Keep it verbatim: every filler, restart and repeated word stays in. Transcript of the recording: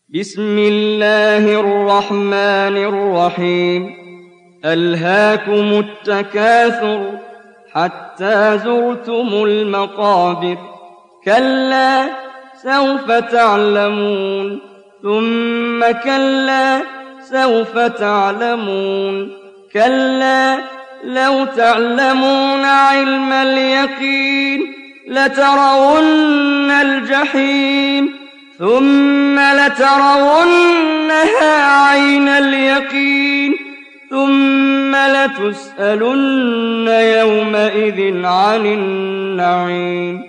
بسم الله الرحمن الرحيم ألهاكم التكاثر حتى زرتم المقابر كلا سوف تعلمون ثم كلا سوف تعلمون كلا لو تعلمون علم اليقين لترون الجحيم ثم لترونها عين اليقين ثم لتسألن يومئذ عن النعيم